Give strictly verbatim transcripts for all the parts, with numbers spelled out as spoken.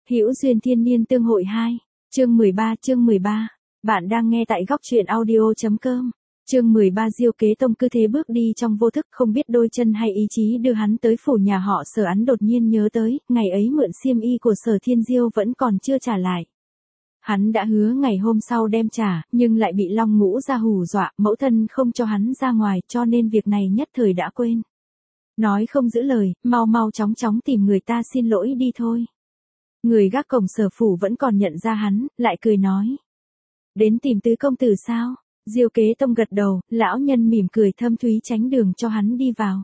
Hữu duyên thiên niên tương hội hai, chương mười ba, chương mười ba. Bạn đang nghe tại góc truyện audio.com. Chương mười ba. Diêu Kế Tông cứ thế bước đi trong vô thức, không biết đôi chân hay ý chí đưa hắn tới phủ nhà họ Sở. Hắn đột nhiên nhớ tới, ngày ấy mượn xiêm y của Sở Thiên Diêu vẫn còn chưa trả lại. Hắn đã hứa ngày hôm sau đem trả, nhưng lại bị Long Ngũ ra hù dọa, mẫu thân không cho hắn ra ngoài, cho nên việc này nhất thời đã quên. Nói không giữ lời, mau mau chóng chóng tìm người ta xin lỗi đi thôi. Người gác cổng Sở phủ vẫn còn nhận ra hắn, lại cười nói. Đến tìm tứ công tử sao? Diêu Kế Tông gật đầu, lão nhân mỉm cười thâm thúy tránh đường cho hắn đi vào.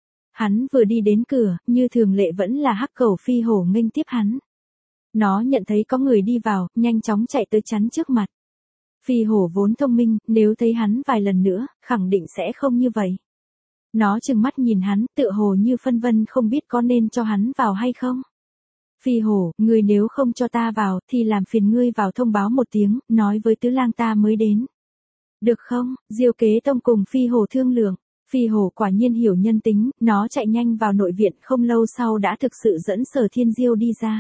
Hắn vừa đi đến cửa, như thường lệ vẫn là hắc cẩu Phi Hổ nghênh tiếp hắn. Nó nhận thấy có người đi vào, nhanh chóng chạy tới chắn trước mặt. Phi Hổ vốn thông minh, nếu thấy hắn vài lần nữa, khẳng định sẽ không như vậy. Nó trừng mắt nhìn hắn, tựa hồ như phân vân không biết có nên cho hắn vào hay không. Phi Hổ, ngươi nếu không cho ta vào, thì làm phiền ngươi vào thông báo một tiếng, nói với tứ lang ta mới đến. Được không? Diêu Kế Tông cùng Phi Hổ thương lượng. Phi Hổ quả nhiên hiểu nhân tính, nó chạy nhanh vào nội viện, không lâu sau đã thực sự dẫn Sở Thiên Diêu đi ra.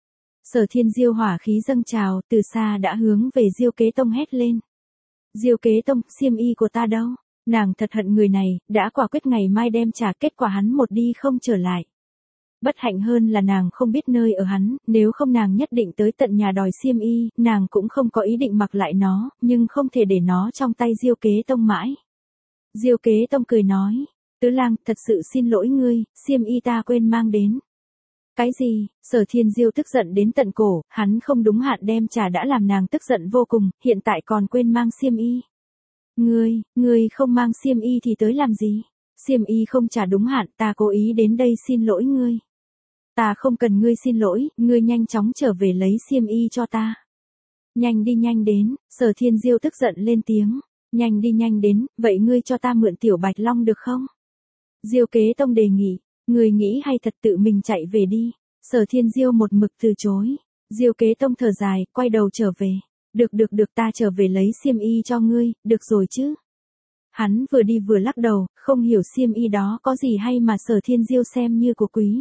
Sở Thiên Diêu hỏa khí dâng trào, từ xa đã hướng về Diêu Kế Tông hét lên. Diêu Kế Tông, xiêm y của ta đâu? Nàng thật hận người này, đã quả quyết ngày mai đem trả, kết quả hắn một đi không trở lại. Bất hạnh hơn là nàng không biết nơi ở hắn, nếu không nàng nhất định tới tận nhà đòi xiêm y, nàng cũng không có ý định mặc lại nó, nhưng không thể để nó trong tay Diêu Kế Tông mãi. Diêu Kế Tông cười nói, tứ lang, thật sự xin lỗi ngươi, xiêm y ta quên mang đến. Cái gì? Sở Thiên Diêu tức giận đến tận cổ, hắn không đúng hạn đem trả đã làm nàng tức giận vô cùng, hiện tại còn quên mang xiêm y. Ngươi, ngươi không mang xiêm y thì tới làm gì? Xiêm y không trả đúng hạn, ta cố ý đến đây xin lỗi ngươi. Ta không cần ngươi xin lỗi, ngươi nhanh chóng trở về lấy xiêm y cho ta. Nhanh đi nhanh đến, Sở Thiên Diêu tức giận lên tiếng. Nhanh đi nhanh đến, vậy ngươi cho ta mượn Tiểu Bạch Long được không? Diêu Kế Tông đề nghị, ngươi nghĩ hay thật tự mình chạy về đi. Sở Thiên Diêu một mực từ chối. Diêu Kế Tông thở dài, quay đầu trở về. Được được được, ta trở về lấy xiêm y cho ngươi, được rồi chứ? Hắn vừa đi vừa lắc đầu, không hiểu xiêm y đó có gì hay mà Sở Thiên Diêu xem như của quý.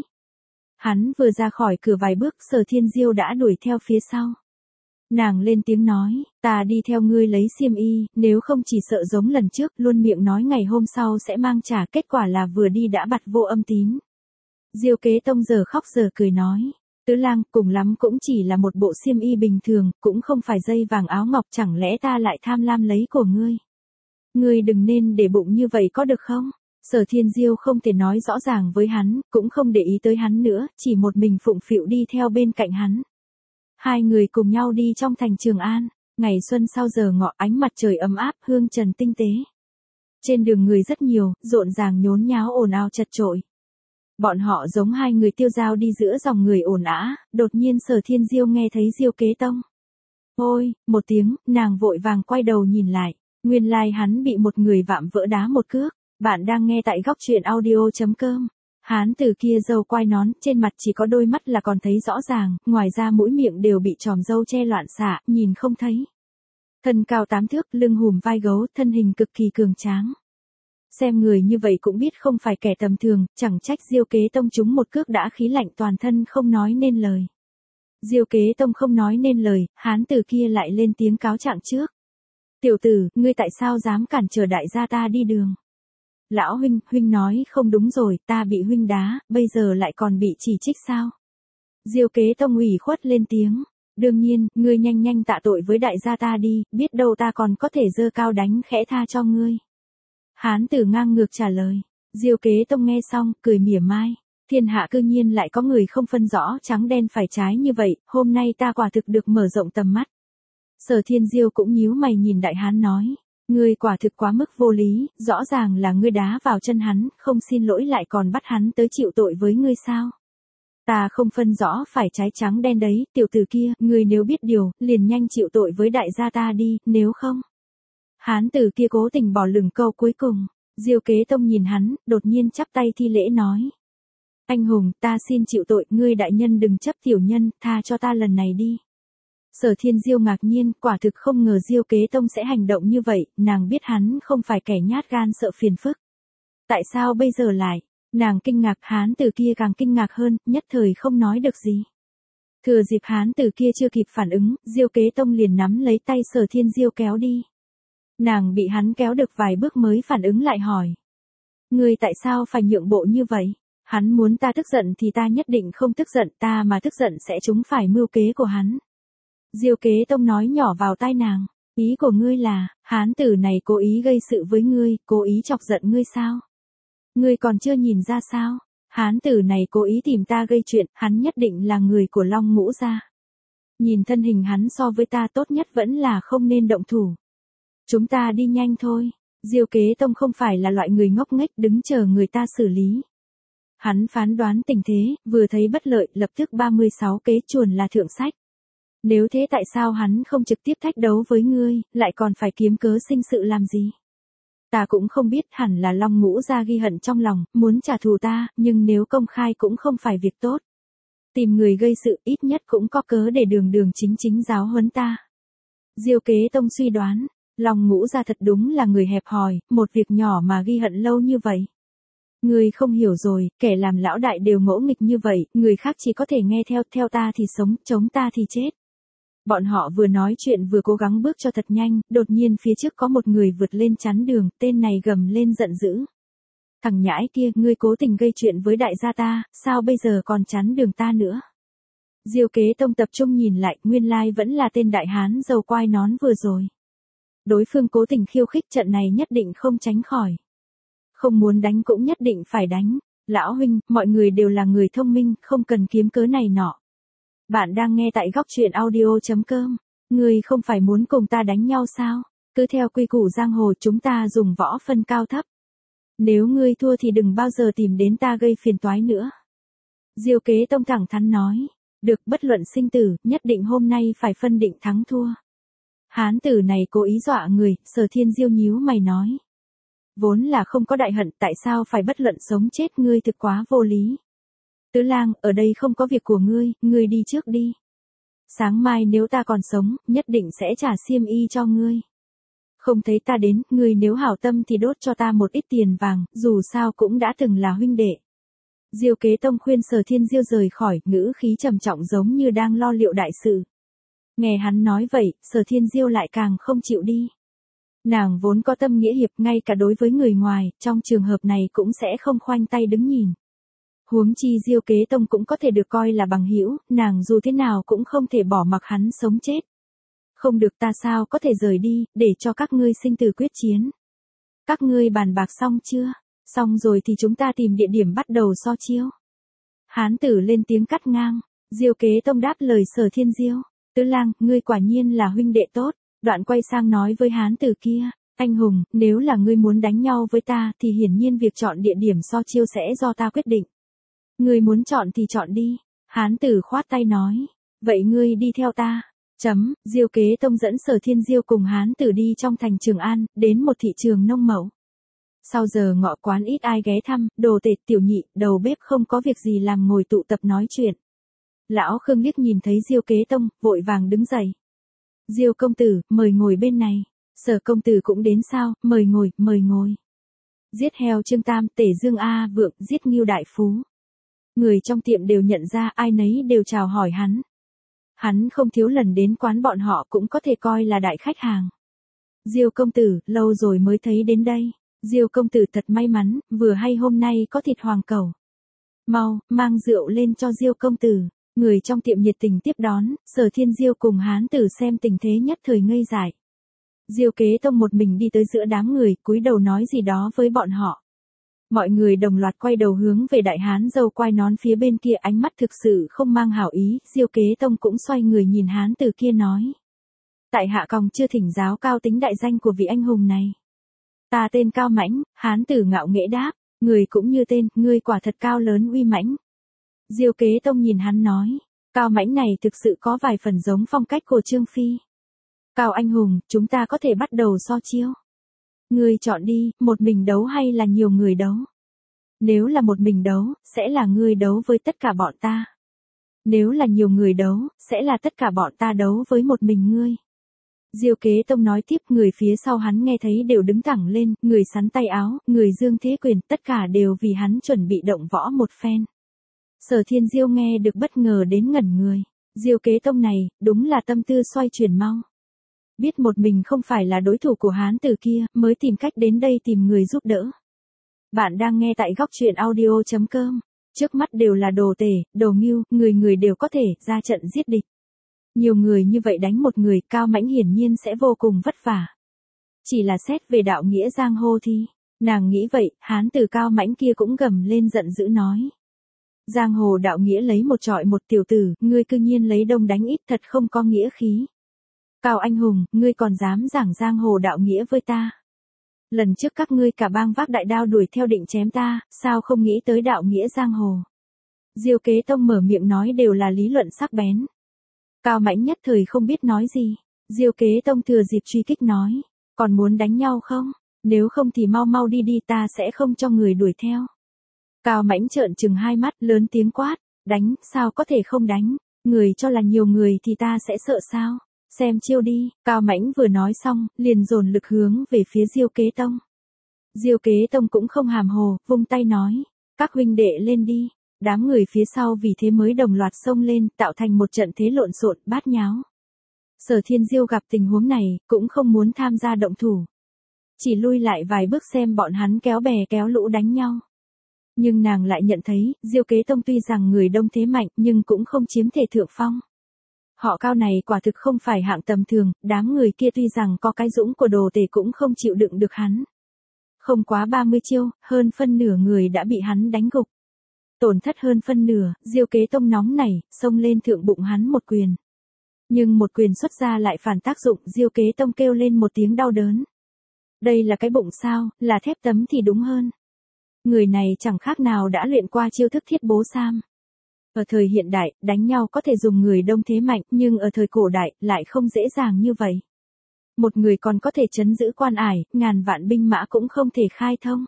Hắn vừa ra khỏi cửa vài bước, Sở Thiên Diêu đã đuổi theo phía sau. Nàng lên tiếng nói, ta đi theo ngươi lấy xiêm y, nếu không chỉ sợ giống lần trước, luôn miệng nói ngày hôm sau sẽ mang trả, kết quả là vừa đi đã bặt vô âm tín. Diêu Kế Tông giờ khóc giờ cười nói, tứ lang, cùng lắm cũng chỉ là một bộ xiêm y bình thường, cũng không phải dây vàng áo ngọc, chẳng lẽ ta lại tham lam lấy của ngươi. Ngươi đừng nên để bụng như vậy có được không? Sở Thiên Diêu không thể nói rõ ràng với hắn, cũng không để ý tới hắn nữa, chỉ một mình phụng phịu đi theo bên cạnh hắn. Hai người cùng nhau đi trong thành Trường An, ngày xuân sau giờ ngọ, ánh mặt trời ấm áp, hương trần tinh tế. Trên đường người rất nhiều, rộn ràng nhốn nháo ồn ào chật chội. Bọn họ giống hai người tiêu dao đi giữa dòng người ồn ào, đột nhiên Sở Thiên Diêu nghe thấy Diêu Kế Tông. Ôi, một tiếng, nàng vội vàng quay đầu nhìn lại, nguyên lai hắn bị một người vạm vỡ đá một cước. Bạn đang nghe tại góc truyện audio.com. Hán tử kia râu quai nón, trên mặt chỉ có đôi mắt là còn thấy rõ ràng, ngoài ra mũi miệng đều bị chòm râu che loạn xạ, nhìn không thấy. Thân cao tám thước, lưng hùm vai gấu, thân hình cực kỳ cường tráng. Xem người như vậy cũng biết không phải kẻ tầm thường, chẳng trách Diêu Kế Tông trúng một cước đã khí lạnh toàn thân không nói nên lời. Diêu Kế Tông không nói nên lời, hán tử kia lại lên tiếng cáo trạng trước. Tiểu tử, ngươi tại sao dám cản trở đại gia ta đi đường? Lão huynh, huynh nói không đúng rồi, ta bị huynh đá, bây giờ lại còn bị chỉ trích sao? Diêu Kế Tông ủy khuất lên tiếng. Đương nhiên, ngươi nhanh nhanh tạ tội với đại gia ta đi, biết đâu ta còn có thể giơ cao đánh khẽ tha cho ngươi. Hán tử ngang ngược trả lời. Diêu Kế Tông nghe xong, cười mỉa mai. Thiên hạ cư nhiên lại có người không phân rõ trắng đen phải trái như vậy, hôm nay ta quả thực được mở rộng tầm mắt. Sở Thiên Diêu cũng nhíu mày nhìn đại hán nói. Ngươi quả thực quá mức vô lý, rõ ràng là ngươi đá vào chân hắn, không xin lỗi lại còn bắt hắn tới chịu tội với ngươi sao? Ta không phân rõ phải trái trắng đen đấy, tiểu tử kia, ngươi nếu biết điều, liền nhanh chịu tội với đại gia ta đi, nếu không. Hán tử kia cố tình bỏ lửng câu cuối cùng, Diêu Kế Tông nhìn hắn, đột nhiên chắp tay thi lễ nói. Anh hùng, ta xin chịu tội, ngươi đại nhân đừng chấp tiểu nhân, tha cho ta lần này đi. Sở Thiên Diêu ngạc nhiên, quả thực không ngờ Diêu Kế Tông sẽ hành động như vậy, nàng biết hắn không phải kẻ nhát gan sợ phiền phức. Tại sao bây giờ lại? Nàng kinh ngạc, hán tử kia càng kinh ngạc hơn, nhất thời không nói được gì. Thừa dịp hán tử kia chưa kịp phản ứng, Diêu Kế Tông liền nắm lấy tay Sở Thiên Diêu kéo đi. Nàng bị hắn kéo được vài bước mới phản ứng lại hỏi. Ngươi tại sao phải nhượng bộ như vậy? Hắn muốn ta tức giận thì ta nhất định không tức giận, ta mà tức giận sẽ trúng phải mưu kế của hắn. Diêu Kế Tông nói nhỏ vào tai nàng. Ý của ngươi là, hán tử này cố ý gây sự với ngươi, cố ý chọc giận ngươi sao? Ngươi còn chưa nhìn ra sao? Hán tử này cố ý tìm ta gây chuyện, hắn nhất định là người của Long Ngũ gia. Nhìn thân hình hắn so với ta tốt nhất vẫn là không nên động thủ. Chúng ta đi nhanh thôi. Diêu Kế Tông không phải là loại người ngốc nghếch đứng chờ người ta xử lý. Hắn phán đoán tình thế, vừa thấy bất lợi, lập tức ba mươi sáu kế chuồn là thượng sách. Nếu thế tại sao hắn không trực tiếp thách đấu với ngươi, lại còn phải kiếm cớ sinh sự làm gì? Ta cũng không biết, hẳn là Long Ngũ gia ghi hận trong lòng, muốn trả thù ta, nhưng nếu công khai cũng không phải việc tốt. Tìm người gây sự ít nhất cũng có cớ để đường đường chính chính giáo huấn ta. Diêu Kế Tông suy đoán, Long Ngũ gia thật đúng là người hẹp hòi, một việc nhỏ mà ghi hận lâu như vậy. Ngươi không hiểu rồi, kẻ làm lão đại đều ngỗ nghịch như vậy, người khác chỉ có thể nghe theo, theo ta thì sống, chống ta thì chết. Bọn họ vừa nói chuyện vừa cố gắng bước cho thật nhanh, đột nhiên phía trước có một người vượt lên chắn đường, tên này gầm lên giận dữ. Thằng nhãi kia, ngươi cố tình gây chuyện với đại gia ta, sao bây giờ còn chắn đường ta nữa? Diêu Kế Tông tập trung nhìn lại, nguyên lai vẫn là tên đại hán râu quai nón vừa rồi. Đối phương cố tình khiêu khích, trận này nhất định không tránh khỏi. Không muốn đánh cũng nhất định phải đánh. Lão huynh, mọi người đều là người thông minh, không cần kiếm cớ này nọ. Bạn đang nghe tại góc truyện audio chấm com. Ngươi không phải muốn cùng ta đánh nhau sao? Cứ theo quy củ giang hồ chúng ta dùng võ phân cao thấp. Nếu ngươi thua thì đừng bao giờ tìm đến ta gây phiền toái nữa. Diêu Kế Tông thẳng thắn nói. Được, bất luận sinh tử, nhất định hôm nay phải phân định thắng thua. Hán tử này cố ý dọa người, Sở Thiên Diêu nhíu mày nói. Vốn là không có đại hận, tại sao phải bất luận sống chết, ngươi thực quá vô lý. Tứ lang, ở đây không có việc của ngươi, ngươi đi trước đi. Sáng mai nếu ta còn sống, nhất định sẽ trả xiêm y cho ngươi. Không thấy ta đến, ngươi nếu hảo tâm thì đốt cho ta một ít tiền vàng, dù sao cũng đã từng là huynh đệ. Diêu Kế Tông khuyên Sở Thiên Diêu rời khỏi, ngữ khí trầm trọng giống như đang lo liệu đại sự. Nghe hắn nói vậy, Sở Thiên Diêu lại càng không chịu đi. Nàng vốn có tâm nghĩa hiệp, ngay cả đối với người ngoài, trong trường hợp này cũng sẽ không khoanh tay đứng nhìn. Huống chi Diêu Kế Tông cũng có thể được coi là bằng hữu, nàng dù thế nào cũng không thể bỏ mặc hắn sống chết. Không được, ta sao có thể rời đi, để cho các ngươi sinh tử quyết chiến. Các ngươi bàn bạc xong chưa? Xong rồi thì chúng ta tìm địa điểm bắt đầu so chiêu. Hán tử lên tiếng cắt ngang. Diêu Kế Tông đáp lời Sở Thiên Diêu. Tứ lang, ngươi quả nhiên là huynh đệ tốt. Đoạn quay sang nói với hán tử kia. Anh hùng, nếu là ngươi muốn đánh nhau với ta thì hiển nhiên việc chọn địa điểm so chiêu sẽ do ta quyết định. Ngươi muốn chọn thì chọn đi. Hán tử khoát tay nói. Vậy ngươi đi theo ta. Chấm, Diêu Kế Tông dẫn Sở Thiên Diêu cùng hán tử đi trong thành Trường An, đến một thị trường nông mậu. Sau giờ ngọ quán ít ai ghé thăm, đồ tể tiểu nhị, đầu bếp không có việc gì làm ngồi tụ tập nói chuyện. Lão Khương liếc nhìn thấy Diêu Kế Tông, vội vàng đứng dậy. Diêu công tử, mời ngồi bên này. Sở công tử cũng đến sao, mời ngồi, mời ngồi. Giết heo Trương Tam, Tể Dương A Vượng, giết Ngưu Đại Phú. Người trong tiệm đều nhận ra, ai nấy đều chào hỏi hắn. Hắn không thiếu lần đến quán bọn họ, cũng có thể coi là đại khách hàng. Diêu công tử, lâu rồi mới thấy đến đây. Diêu công tử thật may mắn, vừa hay hôm nay có thịt hoàng cẩu. Mau, mang rượu lên cho Diêu công tử. Người trong tiệm nhiệt tình tiếp đón, Sở Thiên Diêu cùng hán tử xem tình thế nhất thời ngây dại. Diêu Kế Tông một mình đi tới giữa đám người, cúi đầu nói gì đó với bọn họ. Mọi người đồng loạt quay đầu hướng về đại hán râu quai nón phía bên kia, ánh mắt thực sự không mang hảo ý. Diêu Kế Tông cũng xoay người nhìn hán tử kia nói. Tại hạ còng chưa thỉnh giáo cao tính đại danh của vị anh hùng này. Ta tên Cao Mãnh, hán tử ngạo nghễ đáp, người cũng như tên, ngươi quả thật cao lớn uy mãnh. Diêu Kế Tông nhìn hắn nói, Cao Mãnh này thực sự có vài phần giống phong cách của Trương Phi. Cao anh hùng, chúng ta có thể bắt đầu so chiêu. Ngươi chọn đi, một mình đấu hay là nhiều người đấu? Nếu là một mình đấu, sẽ là ngươi đấu với tất cả bọn ta. Nếu là nhiều người đấu, sẽ là tất cả bọn ta đấu với một mình ngươi. Diêu Kế Tông nói tiếp, người phía sau hắn nghe thấy đều đứng thẳng lên, người sắn tay áo, người dương thế quyền, tất cả đều vì hắn chuẩn bị động võ một phen. Sở Thiên Diêu nghe được bất ngờ đến ngẩn người. Diêu Kế Tông này, đúng là tâm tư xoay chuyển mau. Biết một mình không phải là đối thủ của hán tử kia, mới tìm cách đến đây tìm người giúp đỡ. Bạn đang nghe tại góc truyện audio chấm com. Trước mắt đều là đồ tể, đồ ngưu, người người đều có thể ra trận giết địch. Nhiều người như vậy đánh một người, Cao Mãnh hiển nhiên sẽ vô cùng vất vả. Chỉ là xét về đạo nghĩa giang hồ thì, nàng nghĩ vậy, hán tử Cao Mãnh kia cũng gầm lên giận dữ nói. Giang hồ đạo nghĩa lấy một trọi một, tiểu tử, ngươi cư nhiên lấy đông đánh ít, thật không có nghĩa khí. Cao anh hùng, ngươi còn dám giảng giang hồ đạo nghĩa với ta. Lần trước các ngươi cả bang vác đại đao đuổi theo định chém ta, sao không nghĩ tới đạo nghĩa giang hồ. Diêu Kế Tông mở miệng nói đều là lý luận sắc bén. Cao Mãnh nhất thời không biết nói gì. Diêu Kế Tông thừa dịp truy kích nói, còn muốn đánh nhau không? Nếu không thì mau mau đi đi, ta sẽ không cho người đuổi theo. Cao Mãnh trợn trừng hai mắt, lớn tiếng quát, đánh, sao có thể không đánh, người cho là nhiều người thì ta sẽ sợ sao? Xem chiêu đi. Cao Mãnh vừa nói xong, liền dồn lực hướng về phía Diêu Kế Tông. Diêu Kế Tông cũng không hàm hồ, vung tay nói, các huynh đệ lên đi. Đám người phía sau vì thế mới đồng loạt xông lên, tạo thành một trận thế lộn xộn, bát nháo. Sở Thiên Diêu gặp tình huống này, cũng không muốn tham gia động thủ. Chỉ lui lại vài bước xem bọn hắn kéo bè kéo lũ đánh nhau. Nhưng nàng lại nhận thấy, Diêu Kế Tông tuy rằng người đông thế mạnh, nhưng cũng không chiếm thể thượng phong. Họ Cao này quả thực không phải hạng tầm thường, đám người kia tuy rằng có cái dũng của đồ tể cũng không chịu đựng được hắn. Không quá ba mươi chiêu, hơn phân nửa người đã bị hắn đánh gục. Tổn thất hơn phân nửa, Diêu Kế Tông nóng nảy, xông lên thượng bụng hắn một quyền. Nhưng một quyền xuất ra lại phản tác dụng, Diêu Kế Tông kêu lên một tiếng đau đớn. Đây là cái bụng sao, là thép tấm thì đúng hơn. Người này chẳng khác nào đã luyện qua chiêu thức thiết bố sam. Ở thời hiện đại, đánh nhau có thể dùng người đông thế mạnh, nhưng ở thời cổ đại, lại không dễ dàng như vậy. Một người còn có thể trấn giữ quan ải, ngàn vạn binh mã cũng không thể khai thông.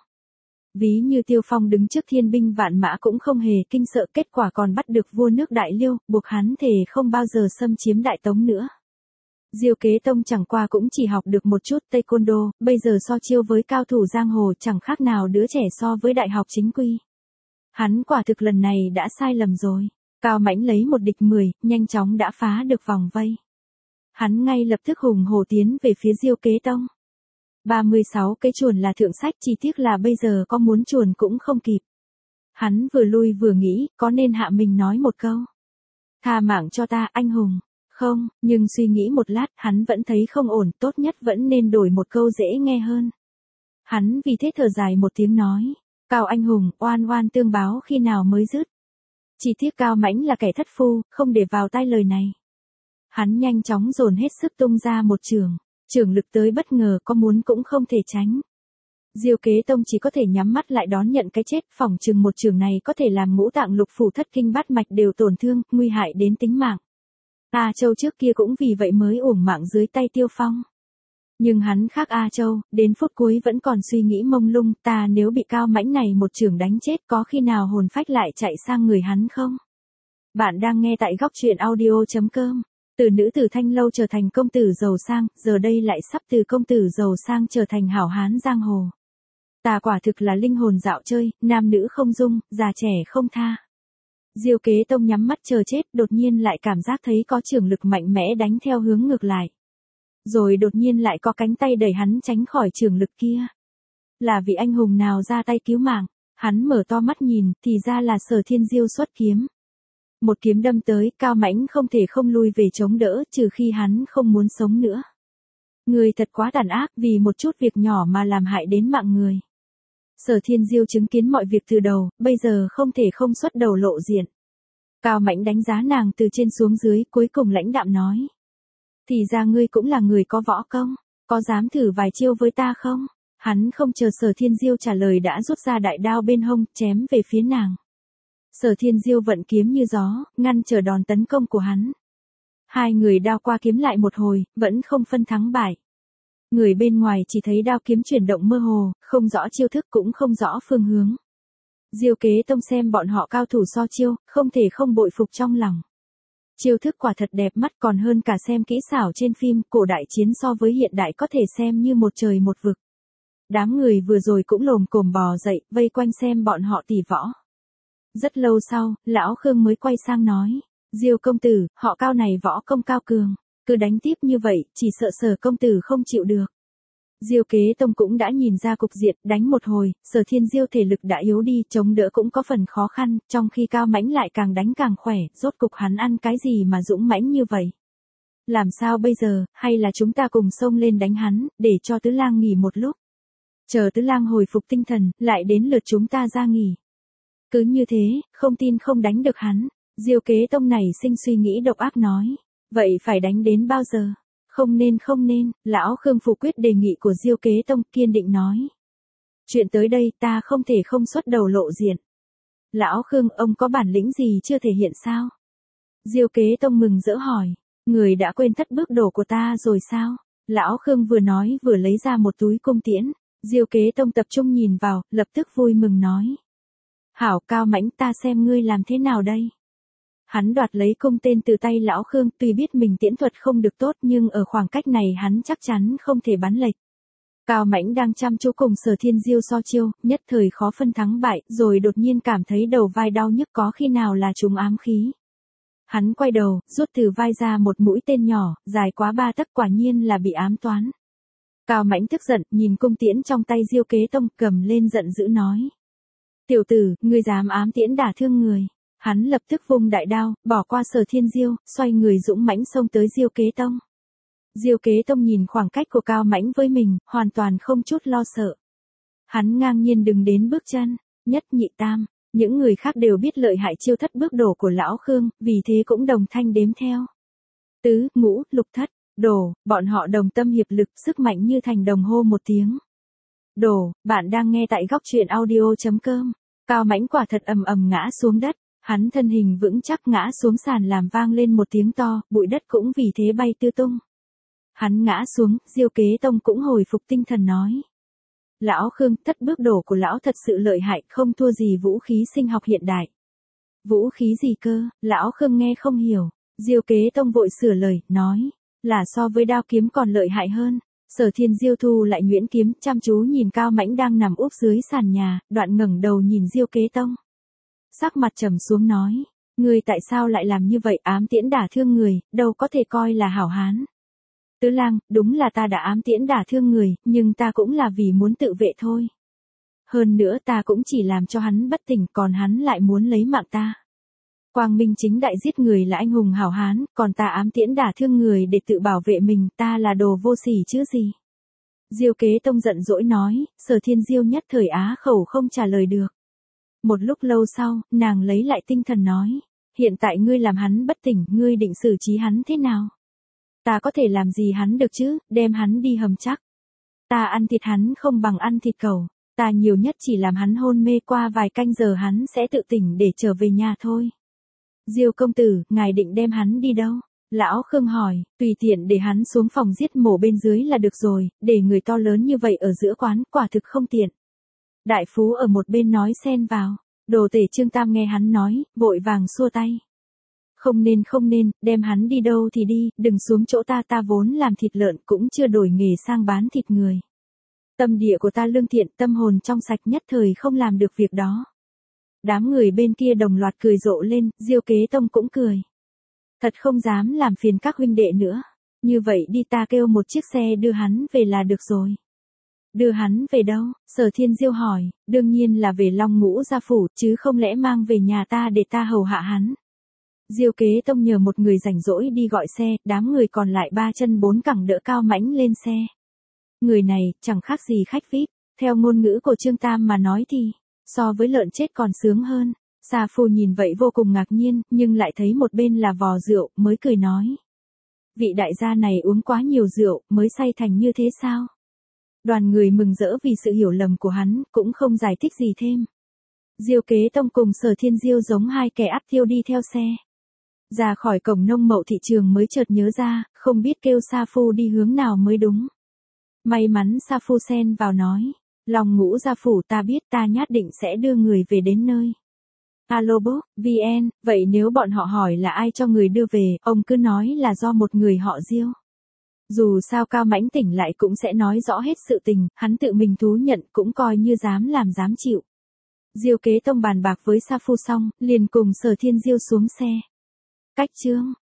Ví như Tiêu Phong đứng trước thiên binh vạn mã cũng không hề kinh sợ, kết quả còn bắt được vua nước Đại Liêu, buộc hắn thề không bao giờ xâm chiếm Đại Tống nữa. Diêu Kế Tông chẳng qua cũng chỉ học được một chút taekwondo, bây giờ so chiêu với cao thủ giang hồ chẳng khác nào đứa trẻ so với đại học chính quy. Hắn quả thực lần này đã sai lầm rồi. Cao Mãnh lấy một địch mười, nhanh chóng đã phá được vòng vây. Hắn ngay lập tức hùng hổ tiến về phía Diêu Kế Tông. ba mươi sáu cái chuồn là thượng sách, chỉ tiếc là bây giờ có muốn chuồn cũng không kịp. Hắn vừa lui vừa nghĩ, có nên hạ mình nói một câu. Tha mạng cho ta, anh hùng. Không, nhưng suy nghĩ một lát, hắn vẫn thấy không ổn, tốt nhất vẫn nên đổi một câu dễ nghe hơn. Hắn vì thế thở dài một tiếng nói. Cao anh hùng, oan oan tương báo khi nào mới dứt. Chỉ tiếc Cao Mãnh là kẻ thất phu, không để vào tai lời này. Hắn nhanh chóng dồn hết sức tung ra một trường. Trường lực tới bất ngờ, có muốn cũng không thể tránh. Diêu Kế Tông chỉ có thể nhắm mắt lại đón nhận cái chết, phỏng chừng một trường này có thể làm ngũ tạng lục phủ thất kinh bát mạch đều tổn thương, nguy hại đến tính mạng. A Châu trước kia cũng vì vậy mới uổng mạng dưới tay Tiêu Phong. Nhưng hắn khác A Châu, đến phút cuối vẫn còn suy nghĩ mông lung, ta nếu bị Cao Mãnh này một chưởng đánh chết có khi nào hồn phách lại chạy sang người hắn không? Bạn đang nghe tại góc truyện audio chấm com. Từ nữ tử thanh lâu trở thành công tử giàu sang, giờ đây lại sắp từ công tử giàu sang trở thành hảo hán giang hồ. Ta quả thực là linh hồn dạo chơi, nam nữ không dung, già trẻ không tha. Diêu Kế Tông nhắm mắt chờ chết, đột nhiên lại cảm giác thấy có trường lực mạnh mẽ đánh theo hướng ngược lại. Rồi đột nhiên lại có cánh tay đẩy hắn tránh khỏi trường lực kia. Là vị anh hùng nào ra tay cứu mạng, hắn mở to mắt nhìn, thì ra là Sở Thiên Diêu xuất kiếm. Một kiếm đâm tới, Cao Mãnh không thể không lui về chống đỡ, trừ khi hắn không muốn sống nữa. Người thật quá tàn ác, vì một chút việc nhỏ mà làm hại đến mạng người. Sở Thiên Diêu chứng kiến mọi việc từ đầu, bây giờ không thể không xuất đầu lộ diện. Cao Mãnh đánh giá nàng từ trên xuống dưới, cuối cùng lãnh đạm nói. Thì ra ngươi cũng là người có võ công, có dám thử vài chiêu với ta không? Hắn không chờ Sở Thiên Diêu trả lời đã rút ra đại đao bên hông, chém về phía nàng. Sở Thiên Diêu vận kiếm như gió, ngăn trở đòn tấn công của hắn. Hai người đao qua kiếm lại một hồi, vẫn không phân thắng bại. Người bên ngoài chỉ thấy đao kiếm chuyển động mơ hồ, không rõ chiêu thức cũng không rõ phương hướng. Diêu Kế Tông xem bọn họ cao thủ so chiêu, không thể không bội phục trong lòng. Chiêu thức quả thật đẹp mắt, còn hơn cả xem kỹ xảo trên phim, cổ đại chiến so với hiện đại có thể xem như một trời một vực. Đám người vừa rồi cũng lồm cồm bò dậy, vây quanh xem bọn họ tỉ võ. Rất lâu sau, lão Khương mới quay sang nói, Diêu công tử, họ Cao này võ công cao cường, cứ đánh tiếp như vậy, chỉ sợ Sở công tử không chịu được. Diêu Kế Tông cũng đã nhìn ra cục diện, đánh một hồi, Sở Thiên Diêu thể lực đã yếu đi, chống đỡ cũng có phần khó khăn, trong khi Cao Mãnh lại càng đánh càng khỏe, rốt cục hắn ăn cái gì mà dũng mãnh như vậy? Làm sao bây giờ, hay là chúng ta cùng xông lên đánh hắn, để cho Tứ Lang nghỉ một lúc. Chờ Tứ Lang hồi phục tinh thần, lại đến lượt chúng ta ra nghỉ. Cứ như thế, không tin không đánh được hắn. Diêu Kế Tông này sinh suy nghĩ độc ác nói. Vậy phải đánh đến bao giờ? Không nên không nên, lão Khương phủ quyết đề nghị của Diêu Kế Tông, kiên định nói. Chuyện tới đây ta không thể không xuất đầu lộ diện. Lão Khương, ông có bản lĩnh gì chưa thể hiện sao? Diêu Kế Tông mừng rỡ hỏi. Người đã quên thất bước đổ của ta rồi sao? Lão Khương vừa nói vừa lấy ra một túi cung tiễn. Diêu Kế Tông tập trung nhìn vào, lập tức vui mừng nói. Hảo Cao Mãnh, ta xem ngươi làm thế nào đây? Hắn đoạt lấy cung tên từ tay lão Khương, tuy biết mình tiễn thuật không được tốt nhưng ở khoảng cách này hắn chắc chắn không thể bắn lệch. Cao Mãnh đang chăm chú cùng Sở Thiên Diêu so chiêu, nhất thời khó phân thắng bại, rồi đột nhiên cảm thấy đầu vai đau nhức, có khi nào là trúng ám khí. Hắn quay đầu, rút từ vai ra một mũi tên nhỏ, dài quá ba tấc, quả nhiên là bị ám toán. Cao Mãnh tức giận, nhìn cung tiễn trong tay Diêu Kế Tông, cầm lên giận dữ nói. Tiểu tử, ngươi dám ám tiễn đả thương người. Hắn lập tức vung đại đao, bỏ qua Sở Thiên Diêu, xoay người dũng mãnh xông tới Diêu Kế Tông. Diêu Kế Tông nhìn khoảng cách của Cao Mãnh với mình, hoàn toàn không chút lo sợ. Hắn ngang nhiên đứng đến bước chân, nhất nhị tam, những người khác đều biết lợi hại chiêu thất bước đổ của lão Khương, vì thế cũng đồng thanh đếm theo. Tứ, ngũ, lục thất, đổ, bọn họ đồng tâm hiệp lực, sức mạnh như thành đồng hô một tiếng. Đổ, bạn đang nghe tại góc truyện audio chấm com. Cao Mãnh quả thật ầm ầm ngã xuống đất. Hắn thân hình vững chắc ngã xuống sàn làm vang lên một tiếng to, bụi đất cũng vì thế bay tứ tung. Hắn ngã xuống, Diêu Kế Tông cũng hồi phục tinh thần nói. Lão Khương, thất bước đổ của lão thật sự lợi hại, không thua gì vũ khí sinh học hiện đại. Vũ khí gì cơ? Lão Khương nghe không hiểu. Diêu Kế Tông vội sửa lời, nói. Là so với đao kiếm còn lợi hại hơn. Sở Thiên Diêu thu lại nhuyễn kiếm, chăm chú nhìn Cao Mãnh đang nằm úp dưới sàn nhà, đoạn ngẩng đầu nhìn Diêu Kế Tông. Sắc mặt trầm xuống nói, ngươi tại sao lại làm như vậy, ám tiễn đả thương người, đâu có thể coi là hảo hán. Tứ Lang, đúng là ta đã ám tiễn đả thương người, nhưng ta cũng là vì muốn tự vệ thôi. Hơn nữa ta cũng chỉ làm cho hắn bất tỉnh, còn hắn lại muốn lấy mạng ta. Quang minh chính đại giết người là anh hùng hảo hán, còn ta ám tiễn đả thương người để tự bảo vệ mình, ta là đồ vô sỉ chứ gì. Diêu Kế Tông giận dỗi nói, Sở Thiên Diêu nhất thời á khẩu không trả lời được. Một lúc lâu sau, nàng lấy lại tinh thần nói, hiện tại ngươi làm hắn bất tỉnh, ngươi định xử trí hắn thế nào? Ta có thể làm gì hắn được chứ, đem hắn đi hầm chắc. Ta ăn thịt hắn không bằng ăn thịt cẩu, ta nhiều nhất chỉ làm hắn hôn mê, qua vài canh giờ hắn sẽ tự tỉnh để trở về nhà thôi. Diêu công tử, ngài định đem hắn đi đâu? Lão Khương hỏi, tùy tiện để hắn xuống phòng giết mổ bên dưới là được rồi, để người to lớn như vậy ở giữa quán, quả thực không tiện. Đại phú ở một bên nói xen vào, đồ tể Trương Tam nghe hắn nói, vội vàng xua tay. Không nên không nên, đem hắn đi đâu thì đi, đừng xuống chỗ ta, ta vốn làm thịt lợn cũng chưa đổi nghề sang bán thịt người. Tâm địa của ta lương thiện, tâm hồn trong sạch, nhất thời không làm được việc đó. Đám người bên kia đồng loạt cười rộ lên, Diêu Kế Tông cũng cười. Thật không dám làm phiền các huynh đệ nữa, như vậy đi, ta kêu một chiếc xe đưa hắn về là được rồi. Đưa hắn về đâu? Sở Thiên Diêu hỏi, đương nhiên là về Long Ngũ gia phủ, chứ không lẽ mang về nhà ta để ta hầu hạ hắn. Diêu Kế Tông nhờ một người rảnh rỗi đi gọi xe, đám người còn lại ba chân bốn cẳng đỡ Cao Mãnh lên xe. Người này, chẳng khác gì khách vi ai pi, theo ngôn ngữ của Trương Tam mà nói thì, so với lợn chết còn sướng hơn. Sa Phu nhìn vậy vô cùng ngạc nhiên, nhưng lại thấy một bên là vò rượu, mới cười nói. Vị đại gia này uống quá nhiều rượu, mới say thành như thế sao? Đoàn người mừng rỡ vì sự hiểu lầm của hắn, cũng không giải thích gì thêm. Diêu Kế Tông cùng Sở Thiên Diêu giống hai kẻ áp thiêu đi theo xe. Ra khỏi cổng nông mậu thị trường mới chợt nhớ ra, không biết kêu Sa Phu đi hướng nào mới đúng. May mắn Sa Phu xen vào nói, Long Ngũ gia phủ ta biết, ta nhất định sẽ đưa người về đến nơi. Alo bố, vê en, vậy nếu bọn họ hỏi là ai cho người đưa về, ông cứ nói là do một người họ Diêu. Dù sao Cao Mãnh tỉnh lại cũng sẽ nói rõ hết sự tình, hắn tự mình thú nhận cũng coi như dám làm dám chịu. Diêu Kế Tông bàn bạc với Sa Phu xong, liền cùng Sở Thiên Diêu xuống xe. Cách chương